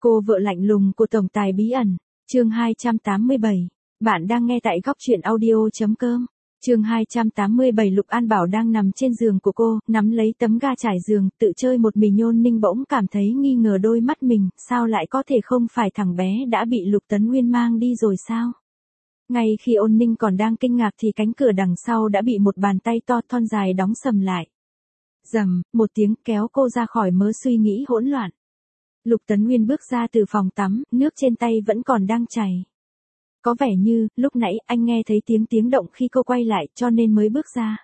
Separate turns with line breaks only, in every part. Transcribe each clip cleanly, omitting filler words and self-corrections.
Cô vợ lạnh lùng của tổng tài bí ẩn, chương 287. Bạn đang nghe tại góc truyện audio.com. Chương 287. Lục An Bảo đang nằm trên giường của cô, nắm lấy tấm ga trải giường, tự chơi một mình. Nhôn Ninh bỗng cảm thấy nghi ngờ đôi mắt mình, sao lại có thể không phải thằng bé đã bị Lục Tấn Nguyên mang đi rồi sao? Ngay khi Ôn Ninh còn đang kinh ngạc thì cánh cửa đằng sau đã bị một bàn tay to thon dài đóng sầm lại. Rầm, một tiếng kéo cô ra khỏi mớ suy nghĩ hỗn loạn. Lục Tấn Nguyên bước ra từ phòng tắm, nước trên tay vẫn còn đang chảy. Có vẻ như, lúc nãy anh nghe thấy tiếng động khi cô quay lại cho nên mới bước ra.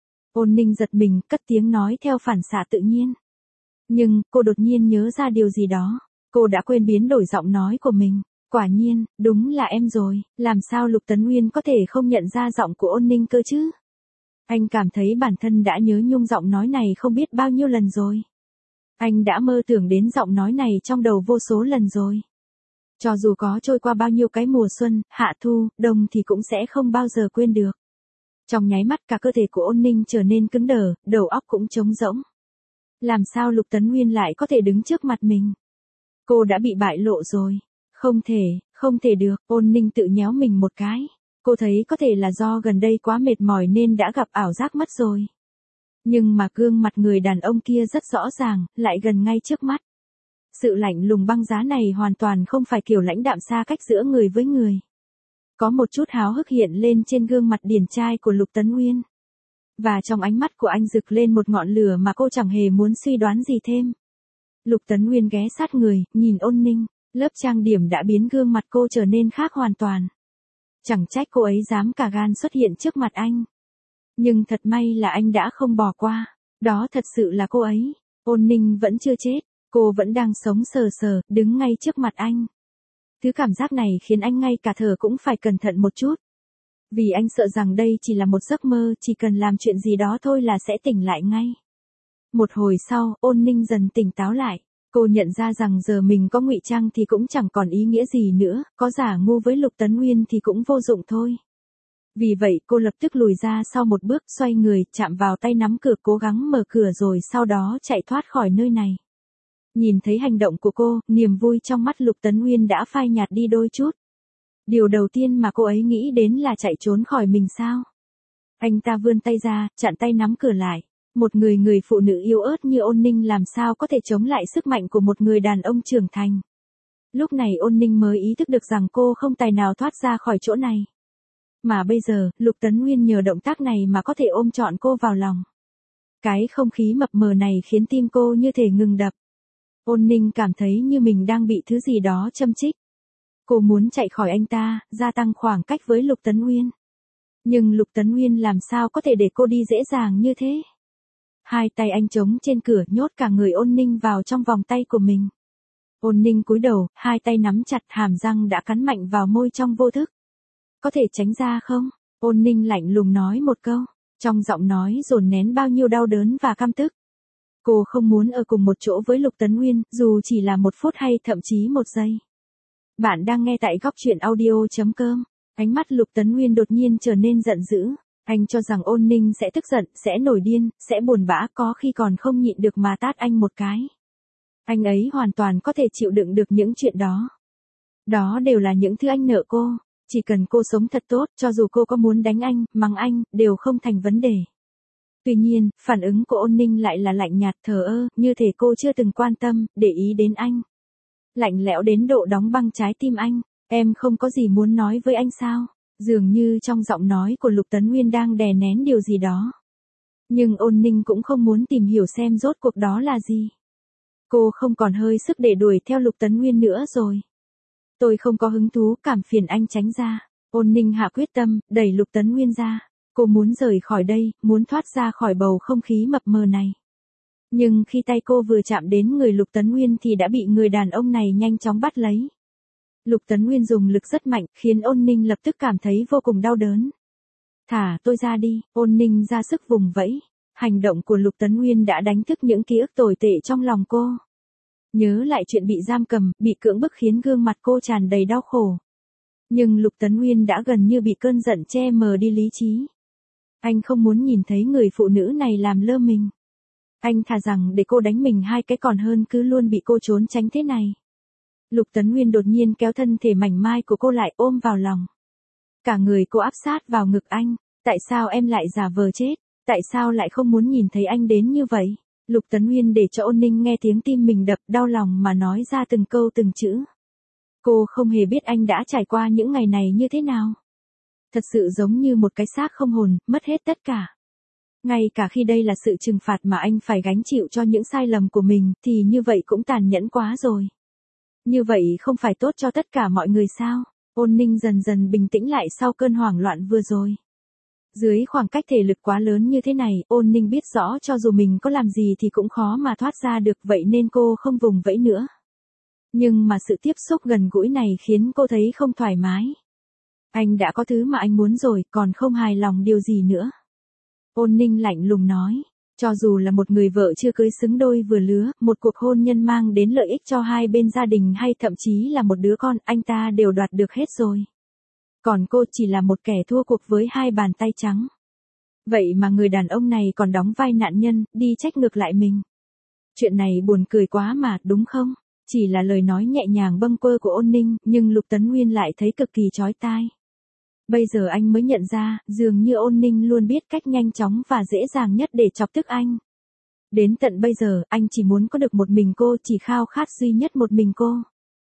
Ôn Ninh giật mình, cất tiếng nói theo phản xạ tự nhiên. Nhưng, cô đột nhiên nhớ ra điều gì đó. Cô đã quên biến đổi giọng nói của mình. Quả nhiên, đúng là em rồi, làm sao Lục Tấn Nguyên có thể không nhận ra giọng của Ôn Ninh cơ chứ? Anh cảm thấy bản thân đã nhớ nhung giọng nói này không biết bao nhiêu lần rồi. Anh đã mơ tưởng đến giọng nói này trong đầu vô số lần rồi. Cho dù có trôi qua bao nhiêu cái mùa xuân, hạ thu, đông thì cũng sẽ không bao giờ quên được. Trong nháy mắt cả cơ thể của Ôn Ninh trở nên cứng đờ, đầu óc cũng trống rỗng. Làm sao Lục Tấn Nguyên lại có thể đứng trước mặt mình? Cô đã bị bại lộ rồi. Không thể được, Ôn Ninh tự nhéo mình một cái. Cô thấy có thể là do gần đây quá mệt mỏi nên đã gặp ảo giác mất rồi. Nhưng mà gương mặt người đàn ông kia rất rõ ràng, lại gần ngay trước mắt. Sự lạnh lùng băng giá này hoàn toàn không phải kiểu lãnh đạm xa cách giữa người với người. Có một chút háo hức hiện lên trên gương mặt điển trai của Lục Tấn Nguyên. Và trong ánh mắt của anh rực lên một ngọn lửa mà cô chẳng hề muốn suy đoán gì thêm. Lục Tấn Nguyên ghé sát người, nhìn Ôn Ninh, lớp trang điểm đã biến gương mặt cô trở nên khác hoàn toàn. Chẳng trách cô ấy dám cả gan xuất hiện trước mặt anh. Nhưng thật may là anh đã không bỏ qua. Đó thật sự là cô ấy. Ôn Ninh vẫn chưa chết. Cô vẫn đang sống sờ sờ, đứng ngay trước mặt anh. Thứ cảm giác này khiến anh ngay cả thở cũng phải cẩn thận một chút. Vì anh sợ rằng đây chỉ là một giấc mơ, chỉ cần làm chuyện gì đó thôi là sẽ tỉnh lại ngay. Một hồi sau, Ôn Ninh dần tỉnh táo lại. Cô nhận ra rằng giờ mình có ngụy trang thì cũng chẳng còn ý nghĩa gì nữa, có giả ngu với Lục Tấn Nguyên thì cũng vô dụng thôi. Vì vậy cô lập tức lùi ra sau một bước, xoay người, chạm vào tay nắm cửa, cố gắng mở cửa rồi sau đó chạy thoát khỏi nơi này. Nhìn thấy hành động của cô, niềm vui trong mắt Lục Tấn Nguyên đã phai nhạt đi đôi chút. Điều đầu tiên mà cô ấy nghĩ đến là chạy trốn khỏi mình sao? Anh ta vươn tay ra, chặn tay nắm cửa lại. Một người phụ nữ yếu ớt như Ôn Ninh làm sao có thể chống lại sức mạnh của một người đàn ông trưởng thành. Lúc này Ôn Ninh mới ý thức được rằng cô không tài nào thoát ra khỏi chỗ này. Mà bây giờ, Lục Tấn Nguyên nhờ động tác này mà có thể ôm trọn cô vào lòng. Cái không khí mập mờ này khiến tim cô như thể ngừng đập. Ôn Ninh cảm thấy như mình đang bị thứ gì đó châm chích. Cô muốn chạy khỏi anh ta, gia tăng khoảng cách với Lục Tấn Nguyên. Nhưng Lục Tấn Nguyên làm sao có thể để cô đi dễ dàng như thế? Hai tay anh chống trên cửa, nhốt cả người Ôn Ninh vào trong vòng tay của mình. Ôn Ninh cúi đầu, hai tay nắm chặt, hàm răng đã cắn mạnh vào môi trong vô thức. Có thể tránh ra không? Ôn Ninh lạnh lùng nói một câu, trong giọng nói dồn nén bao nhiêu đau đớn và căm tức. Cô không muốn ở cùng một chỗ với Lục Tấn Nguyên, dù chỉ là 1 phút hay thậm chí 1 giây. Bạn đang nghe tại góc truyện audio.com. Ánh mắt Lục Tấn Nguyên đột nhiên trở nên giận dữ. Anh cho rằng Ôn Ninh sẽ tức giận, sẽ nổi điên, sẽ buồn bã, có khi còn không nhịn được mà tát anh một cái. Anh ấy hoàn toàn có thể chịu đựng được những chuyện đó. Đó đều là những thứ anh nợ cô. Chỉ cần cô sống thật tốt, cho dù cô có muốn đánh anh, mắng anh, đều không thành vấn đề. Tuy nhiên, phản ứng của Ôn Ninh lại là lạnh nhạt, thờ ơ, như thể cô chưa từng quan tâm, để ý đến anh. Lạnh lẽo đến độ đóng băng trái tim anh. Em không có gì muốn nói với anh sao? Dường như trong giọng nói của Lục Tấn Nguyên đang đè nén điều gì đó. Nhưng Ôn Ninh cũng không muốn tìm hiểu xem rốt cuộc đó là gì. Cô không còn hơi sức để đuổi theo Lục Tấn Nguyên nữa rồi. Tôi không có hứng thú, cảm phiền anh tránh ra. Ôn Ninh hạ quyết tâm, đẩy Lục Tấn Nguyên ra. Cô muốn rời khỏi đây, muốn thoát ra khỏi bầu không khí mập mờ này. Nhưng khi tay cô vừa chạm đến người Lục Tấn Nguyên thì đã bị người đàn ông này nhanh chóng bắt lấy. Lục Tấn Nguyên dùng lực rất mạnh, khiến Ôn Ninh lập tức cảm thấy vô cùng đau đớn. Thả tôi ra đi, Ôn Ninh ra sức vùng vẫy. Hành động của Lục Tấn Nguyên đã đánh thức những ký ức tồi tệ trong lòng cô. Nhớ lại chuyện bị giam cầm, bị cưỡng bức khiến gương mặt cô tràn đầy đau khổ. Nhưng Lục Tấn Nguyên đã gần như bị cơn giận che mờ đi lý trí. Anh không muốn nhìn thấy người phụ nữ này làm lơ mình. Anh thà rằng để cô đánh mình 2 cái còn hơn cứ luôn bị cô trốn tránh thế này. Lục Tấn Nguyên đột nhiên kéo thân thể mảnh mai của cô lại ôm vào lòng. Cả người cô áp sát vào ngực anh. Tại sao em lại giả vờ chết? Tại sao lại không muốn nhìn thấy anh đến như vậy? Lục Tấn Nguyên để cho Ôn Ninh nghe tiếng tim mình đập, đau lòng mà nói ra từng câu từng chữ. Cô không hề biết anh đã trải qua những ngày này như thế nào. Thật sự giống như một cái xác không hồn, mất hết tất cả. Ngay cả khi đây là sự trừng phạt mà anh phải gánh chịu cho những sai lầm của mình, thì như vậy cũng tàn nhẫn quá rồi. Như vậy không phải tốt cho tất cả mọi người sao? Ôn Ninh dần dần bình tĩnh lại sau cơn hoảng loạn vừa rồi. Dưới khoảng cách thể lực quá lớn như thế này, Ôn Ninh biết rõ cho dù mình có làm gì thì cũng khó mà thoát ra được, vậy nên cô không vùng vẫy nữa. Nhưng mà sự tiếp xúc gần gũi này khiến cô thấy không thoải mái. Anh đã có thứ mà anh muốn rồi, còn không hài lòng điều gì nữa. Ôn Ninh lạnh lùng nói, cho dù là một người vợ chưa cưới xứng đôi vừa lứa, một cuộc hôn nhân mang đến lợi ích cho hai bên gia đình hay thậm chí là một đứa con, anh ta đều đoạt được hết rồi. Còn cô chỉ là một kẻ thua cuộc với hai bàn tay trắng. Vậy mà người đàn ông này còn đóng vai nạn nhân, đi trách ngược lại mình. Chuyện này buồn cười quá mà, đúng không? Chỉ là lời nói nhẹ nhàng bâng quơ của Ôn Ninh, nhưng Lục Tấn Nguyên lại thấy cực kỳ chói tai. Bây giờ anh mới nhận ra, dường như Ôn Ninh luôn biết cách nhanh chóng và dễ dàng nhất để chọc tức anh. Đến tận bây giờ, anh chỉ muốn có được một mình cô, chỉ khao khát duy nhất một mình cô.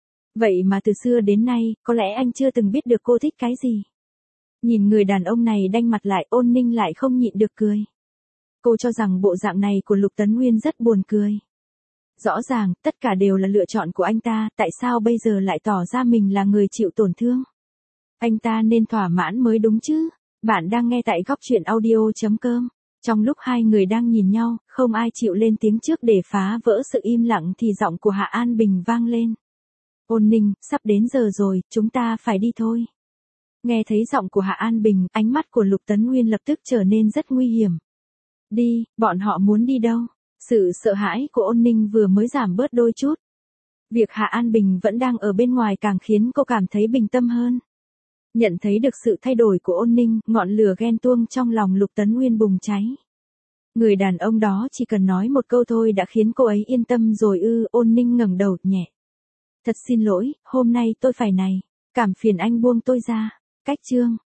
Vậy mà từ xưa đến nay, có lẽ anh chưa từng biết được cô thích cái gì. Nhìn người đàn ông này đanh mặt lại, Ôn Ninh lại không nhịn được cười. Cô cho rằng bộ dạng này của Lục Tấn Nguyên rất buồn cười. Rõ ràng, tất cả đều là lựa chọn của anh ta, tại sao bây giờ lại tỏ ra mình là người chịu tổn thương? Anh ta nên thỏa mãn mới đúng chứ. Bạn đang nghe tại góc truyện audio.com. Trong lúc hai người đang nhìn nhau, không ai chịu lên tiếng trước để phá vỡ sự im lặng thì giọng của Hạ An Bình vang lên. Ôn Ninh, sắp đến giờ rồi, chúng ta phải đi thôi. Nghe thấy giọng của Hạ An Bình, ánh mắt của Lục Tấn Nguyên lập tức trở nên rất nguy hiểm. Đi, bọn họ muốn đi đâu? Sự sợ hãi của Ôn Ninh vừa mới giảm bớt đôi chút. Việc Hạ An Bình vẫn đang ở bên ngoài càng khiến cô cảm thấy bình tâm hơn. Nhận thấy được sự thay đổi của Ôn Ninh, ngọn lửa ghen tuông trong lòng Lục Tấn Nguyên bùng cháy. Người đàn ông đó chỉ cần nói một câu thôi đã khiến cô ấy yên tâm rồi ư? Ôn Ninh ngẩng đầu nhẹ. Thật xin lỗi, hôm nay tôi phải này. Cảm phiền anh buông tôi ra. Cách chương.